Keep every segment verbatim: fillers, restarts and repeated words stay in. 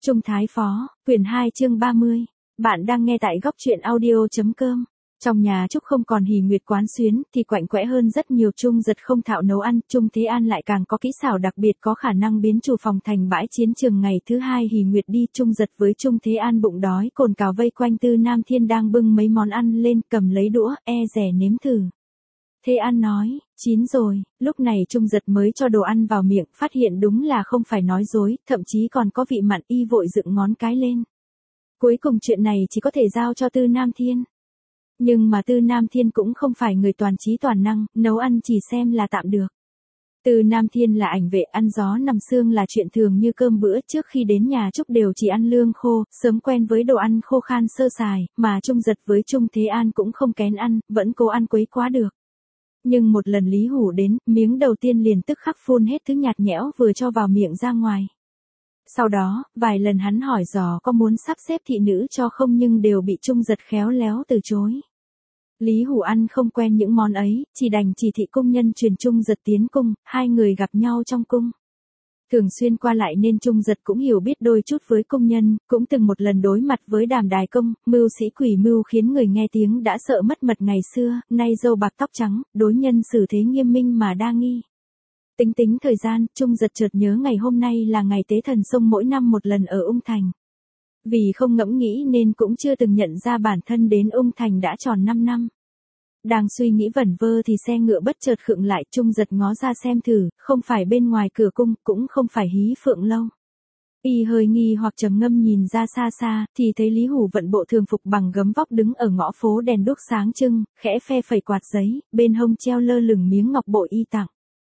Trung Thái Phó, quyển hai chương ba mươi. Bạn đang nghe tại góc truyện audio.com. Trong nhà Trúc không còn Hỉ Nguyệt quán xuyến thì quạnh quẽ hơn rất nhiều. Trung Giật không thạo nấu ăn, Trung Thế An lại càng có kỹ xảo đặc biệt, có khả năng biến chủ phòng thành bãi chiến trường. Ngày thứ hai Hỉ Nguyệt đi, Trung Giật với Trung Thế An bụng đói cồn cào vây quanh Tư Nam Thiên đang bưng mấy món ăn lên, cầm lấy đũa, e dè nếm thử. Thế An nói, chín rồi. Lúc này Trung Giật mới cho đồ ăn vào miệng, phát hiện đúng là không phải nói dối, thậm chí còn có vị mặn, y vội dựng ngón cái lên. Cuối cùng chuyện này chỉ có thể giao cho Tư Nam Thiên. Nhưng mà Tư Nam Thiên cũng không phải người toàn trí toàn năng, nấu ăn chỉ xem là tạm được. Tư Nam Thiên là ảnh vệ, ăn gió nằm xương là chuyện thường như cơm bữa. Trước khi đến nhà Trúc đều chỉ ăn lương khô, sớm quen với đồ ăn khô khan sơ sài, mà Trung Giật với Trung Thế An cũng không kén ăn, vẫn cố ăn quấy quá được. Nhưng một lần Lý Hủ đến, miếng đầu tiên liền tức khắc phun hết thứ nhạt nhẽo vừa cho vào miệng ra ngoài. Sau đó, vài lần hắn hỏi dò có muốn sắp xếp thị nữ cho không, nhưng đều bị Trung Giật khéo léo từ chối. Lý Hủ ăn không quen những món ấy, chỉ đành chỉ thị công nhân truyền Trung Giật tiến cung, hai người gặp nhau trong cung. Thường xuyên qua lại nên Trung Giật cũng hiểu biết đôi chút với công nhân, cũng từng một lần đối mặt với Đàm Đài Công, mưu sĩ quỷ mưu khiến người nghe tiếng đã sợ mất mật ngày xưa, nay râu bạc tóc trắng, đối nhân xử thế nghiêm minh mà đa nghi. Tính tính thời gian, Trung Giật chợt nhớ ngày hôm nay là ngày tế thần sông mỗi năm một lần ở Ung Thành. Vì không ngẫm nghĩ nên cũng chưa từng nhận ra bản thân đến Ung Thành đã tròn năm năm. Đang suy nghĩ vẩn vơ thì xe ngựa bất chợt khựng lại. Trung Giật ngó ra xem thử, không phải bên ngoài cửa cung, cũng không phải Hí Phượng lâu. Y hơi nghi hoặc trầm ngâm nhìn ra xa xa, thì thấy Lý Hủ vận bộ thường phục bằng gấm vóc đứng ở ngõ phố, đèn đuốc sáng trưng, khẽ phe phẩy quạt giấy, bên hông treo lơ lửng miếng ngọc bội y tặng.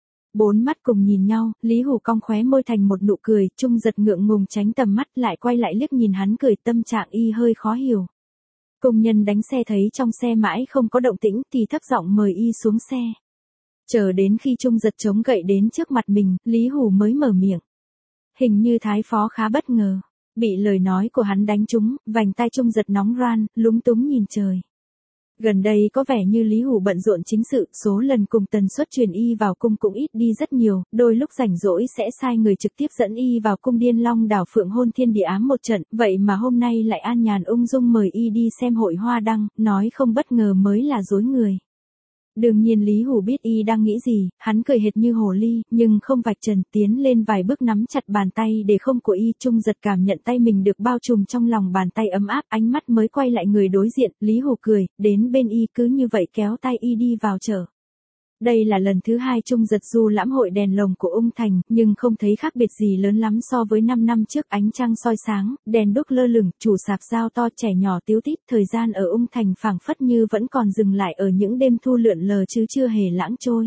Bốn mắt cùng nhìn nhau, Lý Hủ cong khóe môi thành một nụ cười, Trung Giật ngượng ngùng tránh tầm mắt lại quay lại liếc nhìn hắn cười, tâm trạng y hơi khó hiểu. Công nhân đánh xe thấy trong xe mãi không có động tĩnh thì thấp giọng mời y xuống xe. Chờ đến khi Trung Giật chống gậy đến trước mặt mình, Lý Hủ mới mở miệng. Hình như Thái Phó khá bất ngờ. Bị lời nói của hắn đánh trúng, vành tai Trung Giật nóng ran, lúng túng nhìn trời. Gần đây có vẻ như Lý Hủ bận rộn chính sự, số lần cùng tần suất truyền y vào cung cũng ít đi rất nhiều, đôi lúc rảnh rỗi sẽ sai người trực tiếp dẫn y vào cung Điên Long Đảo Phượng Hôn Thiên Địa ám một trận, vậy mà hôm nay lại an nhàn ung dung mời y đi xem hội hoa đăng, nói không bất ngờ mới là dối người. Đương nhiên Lý Hủ biết y đang nghĩ gì, hắn cười hệt như hồ ly, nhưng không vạch trần, tiến lên vài bước nắm chặt bàn tay để không của y. Trung Giật cảm nhận tay mình được bao trùm trong lòng bàn tay ấm áp, ánh mắt mới quay lại người đối diện. Lý Hủ cười, đến bên y cứ như vậy kéo tay y đi vào chợ. Đây là lần thứ hai Trung Giật du lãm hội đèn lồng của Ung Thành, nhưng không thấy khác biệt gì lớn lắm so với năm năm trước. Ánh trăng soi sáng, đèn đuốc lơ lửng, chủ sạp giao to trẻ nhỏ tíu tít, thời gian ở Ung Thành phảng phất như vẫn còn dừng lại ở những đêm thu lượn lờ chứ chưa hề lãng trôi.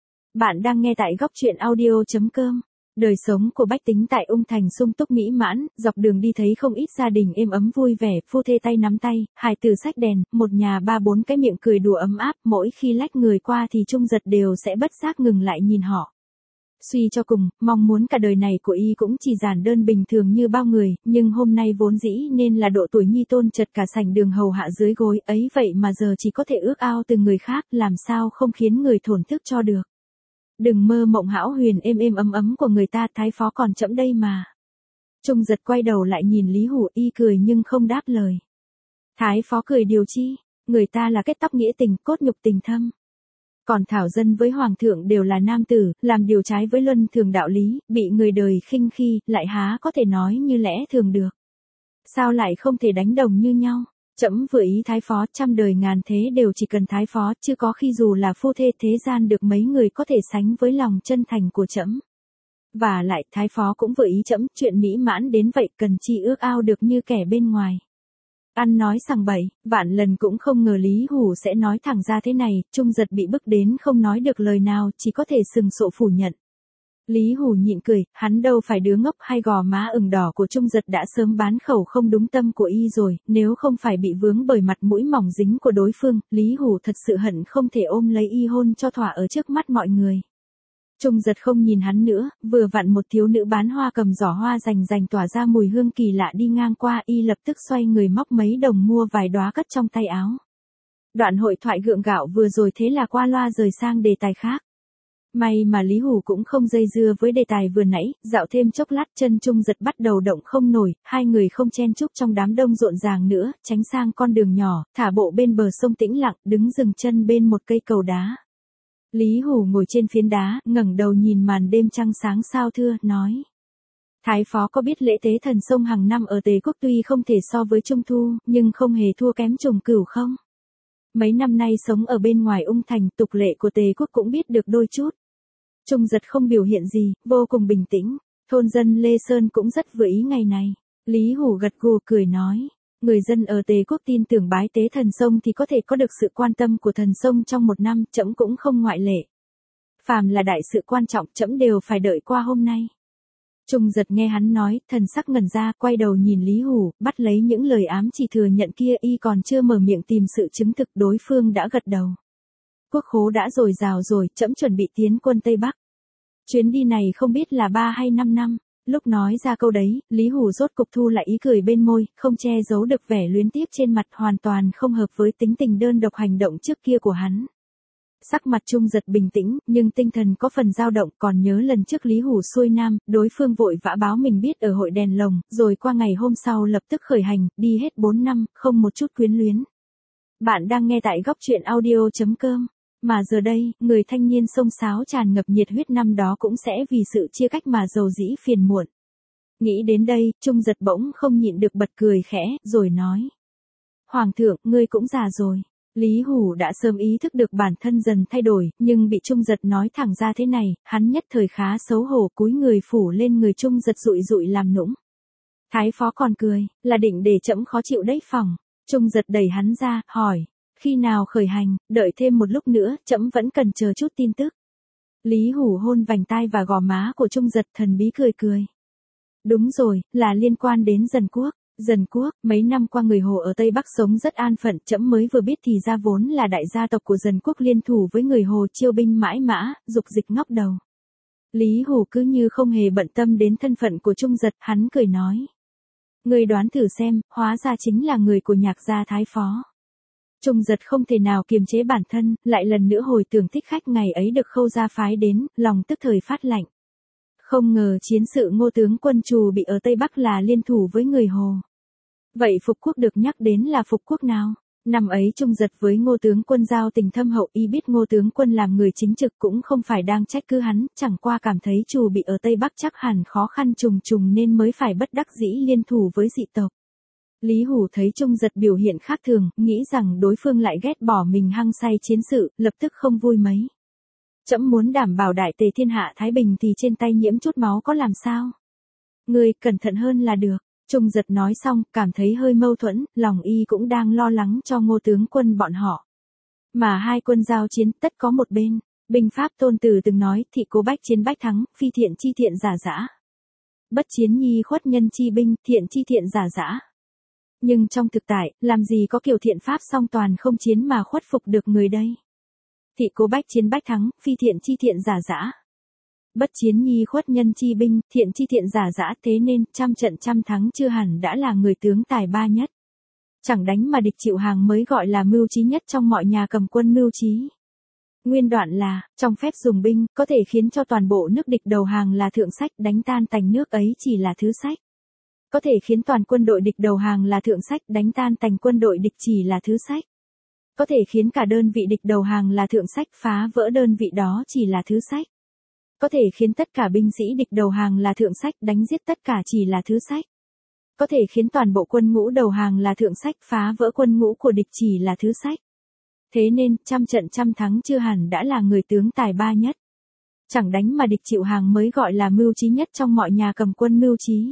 Bạn đang nghe tại góc truyện audio.com. Đời sống của bách tính tại Ung Thành sung túc mỹ mãn, dọc đường đi thấy không ít gia đình êm ấm vui vẻ, phu thê tay nắm tay, hài tử xách đèn, một nhà ba bốn cái miệng cười đùa ấm áp, mỗi khi lách người qua thì Trung Giật đều sẽ bất giác ngừng lại nhìn họ. Suy cho cùng, mong muốn cả đời này của y cũng chỉ giản đơn bình thường như bao người, nhưng hôm nay vốn dĩ nên là độ tuổi nhi tôn chật cả sảnh đường hầu hạ dưới gối, ấy vậy mà giờ chỉ có thể ước ao từ người khác, làm sao không khiến người thổn thức cho được. Đừng mơ mộng hão huyền êm êm ấm ấm của người ta, Thái Phó còn chậm đây mà. Trung Giật quay đầu lại nhìn Lý Hủ, y cười nhưng không đáp lời. Thái Phó cười điều chi, người ta là kết tóc nghĩa tình, cốt nhục tình thâm. Còn thảo dân với hoàng thượng đều là nam tử, làm điều trái với luân thường đạo lý, bị người đời khinh khi, lại há có thể nói như lẽ thường được. Sao lại không thể đánh đồng như nhau? Trẫm vừa ý Thái Phó, trăm đời ngàn thế đều chỉ cần Thái Phó, chứ có khi dù là phu thê thế gian được mấy người có thể sánh với lòng chân thành của trẫm. Và lại, Thái Phó cũng vừa ý trẫm, chuyện mỹ mãn đến vậy cần chi ước ao được như kẻ bên ngoài. Ăn nói sằng bậy, vạn lần cũng không ngờ Lý Hủ sẽ nói thẳng ra thế này. Trung Giật bị bức đến không nói được lời nào, chỉ có thể sừng sộ phủ nhận. Lý Hủ nhịn cười, hắn đâu phải đứa ngốc, hay gò má ửng đỏ của Trung Giật đã sớm bán khẩu không đúng tâm của y rồi, nếu không phải bị vướng bởi mặt mũi mỏng dính của đối phương, Lý Hủ thật sự hận không thể ôm lấy y hôn cho thỏa ở trước mắt mọi người. Trung Giật không nhìn hắn nữa, vừa vặn một thiếu nữ bán hoa cầm giỏ hoa rành rành tỏa ra mùi hương kỳ lạ đi ngang qua, y lập tức xoay người móc mấy đồng mua vài đóa cất trong tay áo. Đoạn hội thoại gượng gạo vừa rồi thế là qua loa rời sang đề tài khác. May mà Lý Hủ cũng không dây dưa với đề tài vừa nãy, dạo thêm chốc lát chân Trung Giật bắt đầu động không nổi, hai người không chen chúc trong đám đông rộn ràng nữa, tránh sang con đường nhỏ, thả bộ bên bờ sông tĩnh lặng, đứng dừng chân bên một cây cầu đá. Lý Hủ ngồi trên phiến đá, ngẩng đầu nhìn màn đêm trăng sáng sao thưa, nói. Thái phó có biết lễ tế thần sông hàng năm ở Tề Quốc tuy không thể so với Trung Thu, nhưng không hề thua kém Trùng Cửu không? Mấy năm nay sống ở bên ngoài Ung Thành, tục lệ của Tề Quốc cũng biết được đôi chút. Trung Giật không biểu hiện gì, vô cùng bình tĩnh. Thôn dân Lê Sơn cũng rất vừa ý ngày này. Lý Hủ gật gù cười nói. Người dân ở Tề Quốc tin tưởng bái tế thần sông thì có thể có được sự quan tâm của thần sông trong một năm, trẫm cũng không ngoại lệ. Phàm là đại sự quan trọng, trẫm đều phải đợi qua hôm nay. Trung Giật nghe hắn nói, thần sắc ngẩn ra, quay đầu nhìn Lý Hủ, bắt lấy những lời ám chỉ thừa nhận kia, y còn chưa mở miệng tìm sự chứng thực, đối phương đã gật đầu. Quốc khố đã dồi dào rồi, trẫm chuẩn bị tiến quân Tây Bắc. Chuyến đi này không biết là ba hay năm năm. Lúc nói ra câu đấy, Lý Hủ rốt cục thu lại ý cười bên môi, không che giấu được vẻ luyến tiếc trên mặt, hoàn toàn không hợp với tính tình đơn độc hành động trước kia của hắn. Sắc mặt Trung Giật bình tĩnh, nhưng tinh thần có phần dao động, còn nhớ lần trước Lý Hủ xuôi nam, đối phương vội vã báo mình biết ở hội đèn lồng, rồi qua ngày hôm sau lập tức khởi hành, đi hết bốn năm, không một chút quyến luyến. Bạn đang nghe tại góc truyện audio chấm com. Mà giờ đây, người thanh niên xông xáo tràn ngập nhiệt huyết năm đó cũng sẽ vì sự chia cách mà rầu rĩ phiền muộn. Nghĩ đến đây, Trung Giật bỗng không nhịn được bật cười khẽ, rồi nói. Hoàng thượng, ngươi cũng già rồi. Lý Hủ đã sớm ý thức được bản thân dần thay đổi, nhưng bị Trung Giật nói thẳng ra thế này, hắn nhất thời khá xấu hổ, cúi người phủ lên người Trung Giật dụi dụi làm nũng. Thái phó còn cười, là định để trẫm khó chịu đấy phòng. Trung Giật đẩy hắn ra, hỏi. Khi nào khởi hành, đợi thêm một lúc nữa, trẫm vẫn cần chờ chút tin tức. Lý Hủ hôn vành tai và gò má của Trung Giật, thần bí cười cười. Đúng rồi, là liên quan đến Dần Quốc. Dần Quốc, mấy năm qua người Hồ ở Tây Bắc sống rất an phận, trẫm mới vừa biết thì ra vốn là đại gia tộc của Dần Quốc liên thủ với người Hồ chiêu binh mãi mã, dục dịch ngóc đầu. Lý Hủ cứ như không hề bận tâm đến thân phận của Trung Giật, hắn cười nói. Người đoán thử xem, hóa ra chính là người của Nhạc gia Thái phó. Trung Giật không thể nào kiềm chế bản thân, lại lần nữa hồi tưởng thích khách ngày ấy được Khâu gia phái đến, lòng tức thời phát lạnh. Không ngờ chiến sự Ngô tướng quân Trù bị ở Tây Bắc là liên thủ với người Hồ. Vậy phục quốc được nhắc đến là phục quốc nào? Năm ấy Trung Giật với Ngô tướng quân giao tình thâm hậu, y biết Ngô tướng quân làm người chính trực cũng không phải đang trách cứ hắn, chẳng qua cảm thấy Trù bị ở Tây Bắc chắc hẳn khó khăn trùng trùng nên mới phải bất đắc dĩ liên thủ với dị tộc. Lý Hủ thấy Trung Giật biểu hiện khác thường, nghĩ rằng đối phương lại ghét bỏ mình hăng say chiến sự, lập tức không vui mấy. Trẫm muốn đảm bảo đại tề thiên hạ thái bình thì trên tay nhiễm chút máu có làm sao? Ngươi cẩn thận hơn là được. Trung Giật nói xong, cảm thấy hơi mâu thuẫn, lòng y cũng đang lo lắng cho Ngô tướng quân bọn họ. Mà hai quân giao chiến, tất có một bên. Binh pháp Tôn Tử từng nói, thị cố bách chiến bách thắng, phi thiện chi thiện giả dã. Bất chiến nhi khuất nhân chi binh, thiện chi thiện giả dã. Nhưng trong thực tại, làm gì có kiểu thiện pháp song toàn không chiến mà khuất phục được người đây? Thị cố bách chiến bách thắng, phi thiện chi thiện giả dã. Bất chiến nhi khuất nhân chi binh, thiện chi thiện giả dã, thế nên, trăm trận trăm thắng chưa hẳn đã là người tướng tài ba nhất. Chẳng đánh mà địch chịu hàng mới gọi là mưu trí nhất trong mọi nhà cầm quân mưu trí. Nguyên đoạn là, trong phép dùng binh, có thể khiến cho toàn bộ nước địch đầu hàng là thượng sách, đánh tan tành nước ấy chỉ là thứ sách. Có thể khiến toàn quân đội địch đầu hàng là thượng sách, đánh tan tành quân đội địch chỉ là thứ sách. Có thể khiến cả đơn vị địch đầu hàng là thượng sách, phá vỡ đơn vị đó chỉ là thứ sách. Có thể khiến tất cả binh sĩ địch đầu hàng là thượng sách, đánh giết tất cả chỉ là thứ sách. Có thể khiến toàn bộ quân ngũ đầu hàng là thượng sách, phá vỡ quân ngũ của địch chỉ là thứ sách. Thế nên, trăm trận trăm thắng chưa hẳn đã là người tướng tài ba nhất. Chẳng đánh mà địch chịu hàng mới gọi là mưu trí nhất trong mọi nhà cầm quân mưu trí.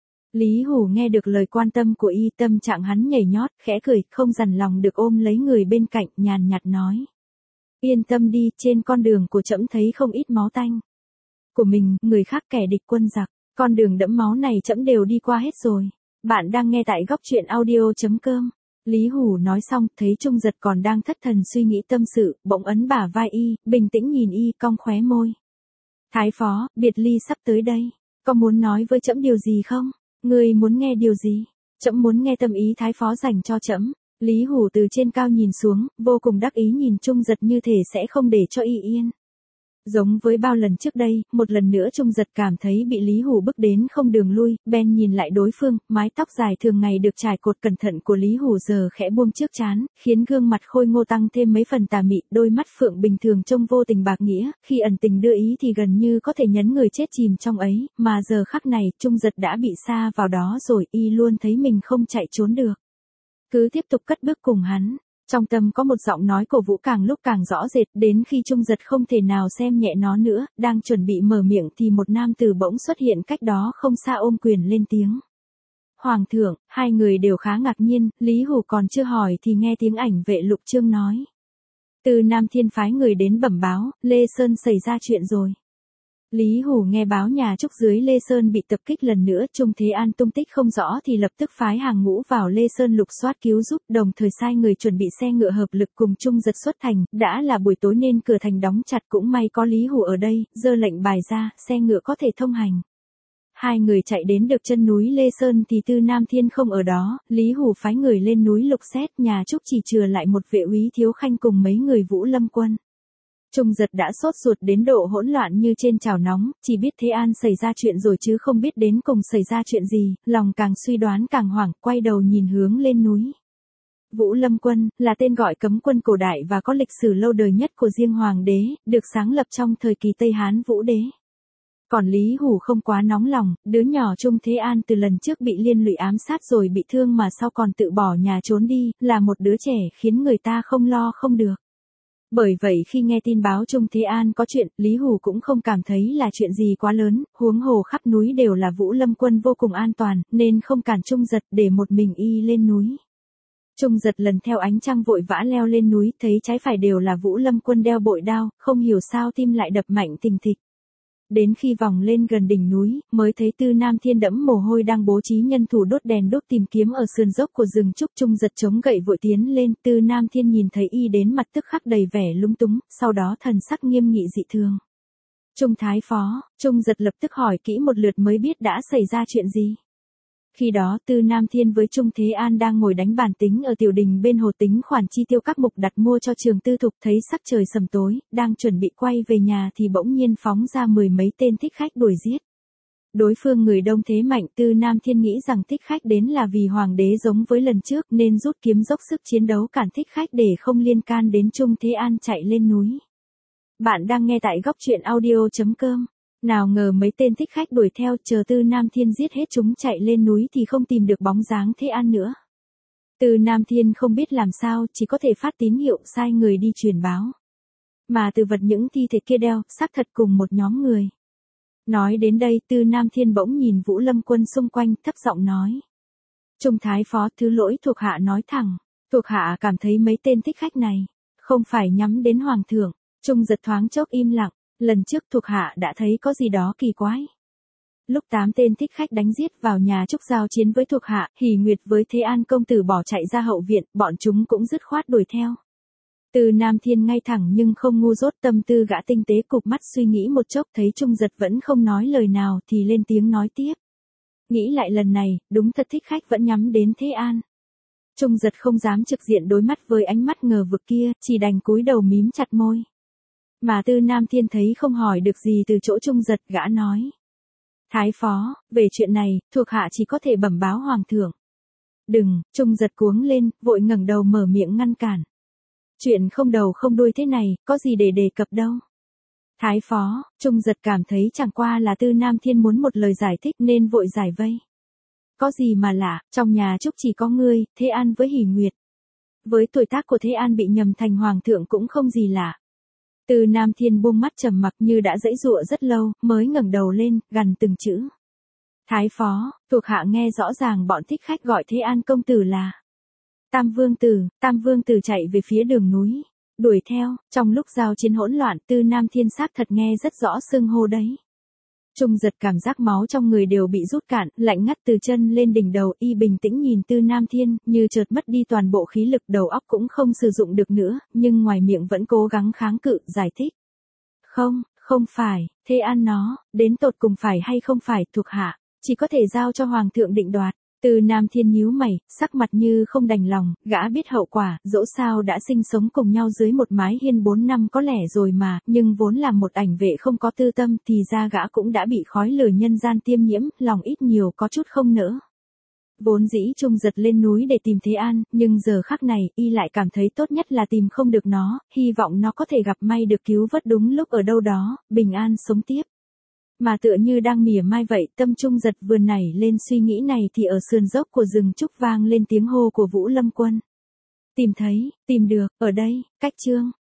Lý Hủ nghe được lời quan tâm của y, tâm trạng hắn nhảy nhót, khẽ cười, không dằn lòng được ôm lấy người bên cạnh, nhàn nhạt nói. Yên tâm đi, trên con đường của trẫm thấy không ít máu tanh. Của mình, người khác kẻ địch quân giặc, con đường đẫm máu này trẫm đều đi qua hết rồi. Bạn đang nghe tại góc truyện audio chấm com. Lý Hủ nói xong, thấy Trung Giật còn đang thất thần suy nghĩ tâm sự, bỗng ấn bả vai y, bình tĩnh nhìn y, cong khóe môi. Thái phó, biệt ly sắp tới đây, có muốn nói với trẫm điều gì không? Ngươi muốn nghe điều gì? Trẫm muốn nghe tâm ý thái phó dành cho trẫm. Lý Hủ từ trên cao nhìn xuống, vô cùng đắc ý nhìn Trung Giật như thể sẽ không để cho y yên. Giống với bao lần trước đây, một lần nữa Trung Giật cảm thấy bị Lý Hủ bức đến không đường lui, Ben nhìn lại đối phương, mái tóc dài thường ngày được trải cột cẩn thận của Lý Hủ giờ khẽ buông trước trán, khiến gương mặt khôi ngô tăng thêm mấy phần tà mị, đôi mắt phượng bình thường trông vô tình bạc nghĩa, khi ẩn tình đưa ý thì gần như có thể nhấn người chết chìm trong ấy, mà giờ khắc này, Trung Giật đã bị sa vào đó rồi, y luôn thấy mình không chạy trốn được. Cứ tiếp tục cất bước cùng hắn. Trong tâm có một giọng nói cổ vũ càng lúc càng rõ rệt, đến khi Trung Giật không thể nào xem nhẹ nó nữa, đang chuẩn bị mở miệng thì một nam tử bỗng xuất hiện cách đó không xa ôm quyền lên tiếng. Hoàng thượng, hai người đều khá ngạc nhiên, Lý Hủ còn chưa hỏi thì nghe tiếng ảnh vệ Lục Trương nói. Từ Nam Thiên phái người đến bẩm báo, Lê Sơn xảy ra chuyện rồi. Lý Hủ nghe báo nhà Trúc dưới Lê Sơn bị tập kích lần nữa, Trung Thế An tung tích không rõ thì lập tức phái hàng ngũ vào Lê Sơn lục soát cứu giúp, đồng thời sai người chuẩn bị xe ngựa hợp lực cùng Trung Giật xuất thành, đã là buổi tối nên cửa thành đóng chặt, cũng may có Lý Hủ ở đây, giơ lệnh bài ra, xe ngựa có thể thông hành. Hai người chạy đến được chân núi Lê Sơn thì Tư Nam Thiên không ở đó, Lý Hủ phái người lên núi lục xét, nhà Trúc chỉ chừa lại một vệ úy Thiếu Khanh cùng mấy người Vũ Lâm quân. Trung Giật đã sốt ruột đến độ hỗn loạn như trên chảo nóng, chỉ biết Thế An xảy ra chuyện rồi chứ không biết đến cùng xảy ra chuyện gì, lòng càng suy đoán càng hoảng, quay đầu nhìn hướng lên núi. Vũ Lâm quân, là tên gọi cấm quân cổ đại và có lịch sử lâu đời nhất của riêng Hoàng đế, được sáng lập trong thời kỳ Tây Hán Vũ đế. Còn Lý Hủ không quá nóng lòng, đứa nhỏ Trung Thế An từ lần trước bị liên lụy ám sát rồi bị thương mà sau còn tự bỏ nhà trốn đi, là một đứa trẻ khiến người ta không lo không được. Bởi vậy khi nghe tin báo Trung Thế An có chuyện, Lý Hủ cũng không cảm thấy là chuyện gì quá lớn, huống hồ khắp núi đều là Vũ Lâm quân vô cùng an toàn, nên không cản Trung Giật để một mình y lên núi. Trung Giật lần theo ánh trăng vội vã leo lên núi, thấy trái phải đều là Vũ Lâm quân đeo bội đao, không hiểu sao tim lại đập mạnh thình thịch. Đến khi vòng lên gần đỉnh núi, mới thấy Tư Nam Thiên đẫm mồ hôi đang bố trí nhân thủ đốt đèn đốt tìm kiếm ở sườn dốc của rừng trúc. Trung Giật chống gậy vội tiến lên, Tư Nam Thiên nhìn thấy y đến mặt tức khắc đầy vẻ lúng túng, sau đó thần sắc nghiêm nghị dị thường. Trung Thái Phó, Trung Giật lập tức hỏi kỹ một lượt mới biết đã xảy ra chuyện gì. Khi đó Tư Nam Thiên với Trung Thế An đang ngồi đánh bàn tính ở tiểu đình bên hồ tính khoản chi tiêu các mục đặt mua cho Trường Tư Thục, thấy sắc trời sầm tối, đang chuẩn bị quay về nhà thì bỗng nhiên phóng ra mười mấy tên thích khách đuổi giết. Đối phương người đông thế mạnh, Tư Nam Thiên nghĩ rằng thích khách đến là vì Hoàng đế giống với lần trước nên rút kiếm dốc sức chiến đấu cản thích khách để không liên can đến Trung Thế An chạy lên núi. Bạn đang nghe tại góc truyện audio chấm com. Nào ngờ mấy tên thích khách đuổi theo, chờ Tư Nam Thiên giết hết chúng chạy lên núi thì không tìm được bóng dáng Thế An nữa. Tư Nam Thiên không biết làm sao, chỉ có thể phát tín hiệu sai người đi truyền báo. Mà từ vật những thi thể kia đeo, xác thật cùng một nhóm người. Nói đến đây, Tư Nam Thiên bỗng nhìn Vũ Lâm quân xung quanh, thấp giọng nói. Trung Thái Phó, thứ lỗi thuộc hạ nói thẳng. Thuộc hạ cảm thấy mấy tên thích khách này không phải nhắm đến Hoàng thượng. Trung Giật thoáng chốc im lặng. Lần trước thuộc hạ đã thấy có gì đó kỳ quái. Lúc tám tên thích khách đánh giết vào nhà Trúc giao chiến với thuộc hạ, Hỉ Nguyệt với Thế An công tử bỏ chạy ra hậu viện, bọn chúng cũng dứt khoát đuổi theo. Từ Nam Thiên ngay thẳng nhưng không ngu dốt, tâm tư gã tinh tế, cụp mắt suy nghĩ một chốc thấy Trung Giật vẫn không nói lời nào thì lên tiếng nói tiếp. Nghĩ lại lần này, đúng thật thích khách vẫn nhắm đến Thế An. Trung Giật không dám trực diện đối mắt với ánh mắt ngờ vực kia, chỉ đành cúi đầu mím chặt môi. Mà Tư Nam Thiên thấy không hỏi được gì từ chỗ Trung Giật, gã nói. Thái Phó, về chuyện này, thuộc hạ chỉ có thể bẩm báo Hoàng thượng. Đừng, Trung Giật cuống lên, vội ngẩng đầu mở miệng ngăn cản. Chuyện không đầu không đuôi thế này, có gì để đề cập đâu. Thái Phó, Trung Giật cảm thấy chẳng qua là Tư Nam Thiên muốn một lời giải thích nên vội giải vây. Có gì mà lạ, trong nhà Trúc chỉ có ngươi, Thế An với Hỉ Nguyệt. Với tuổi tác của Thế An bị nhầm thành Hoàng thượng cũng không gì lạ. Từ Nam Thiên buông mắt trầm mặc như đã giãy giụa rất lâu, mới ngẩng đầu lên, gằn từng chữ. Thái Phó, thuộc hạ nghe rõ ràng bọn thích khách gọi Thế An công tử là Tam Vương Tử. Tam Vương Tử chạy về phía đường núi, đuổi theo, trong lúc giao chiến hỗn loạn, Tư Nam Thiên xác thật nghe rất rõ xưng hô đấy. Trung Giật cảm giác máu trong người đều bị rút cạn, lạnh ngắt từ chân lên đỉnh đầu, y bình tĩnh nhìn Tư Nam Thiên, như chợt mất đi toàn bộ khí lực, đầu óc cũng không sử dụng được nữa, nhưng ngoài miệng vẫn cố gắng kháng cự, giải thích. Không, không phải, Thế An nó, đến tột cùng phải hay không phải, thuộc hạ chỉ có thể giao cho Hoàng thượng định đoạt. Từ Nam Thiên nhíu mày, sắc mặt như không đành lòng, gã biết hậu quả, dẫu sao đã sinh sống cùng nhau dưới một mái hiên bốn năm có lẽ rồi mà, nhưng vốn là một ảnh vệ không có tư tâm thì ra gã cũng đã bị khói lửa nhân gian tiêm nhiễm, lòng ít nhiều có chút không nỡ. Vốn dĩ Trung Giật lên núi để tìm Thế An, nhưng giờ khắc này, y lại cảm thấy tốt nhất là tìm không được nó, hy vọng nó có thể gặp may được cứu vớt đúng lúc ở đâu đó, bình an sống tiếp. Mà tựa như đang mỉa mai vậy, tâm Trung Giật vừa nảy lên suy nghĩ này thì ở sườn dốc của rừng trúc vang lên tiếng hô của Vũ Lâm Quân. Tìm thấy, tìm được, ở đây, cách chương.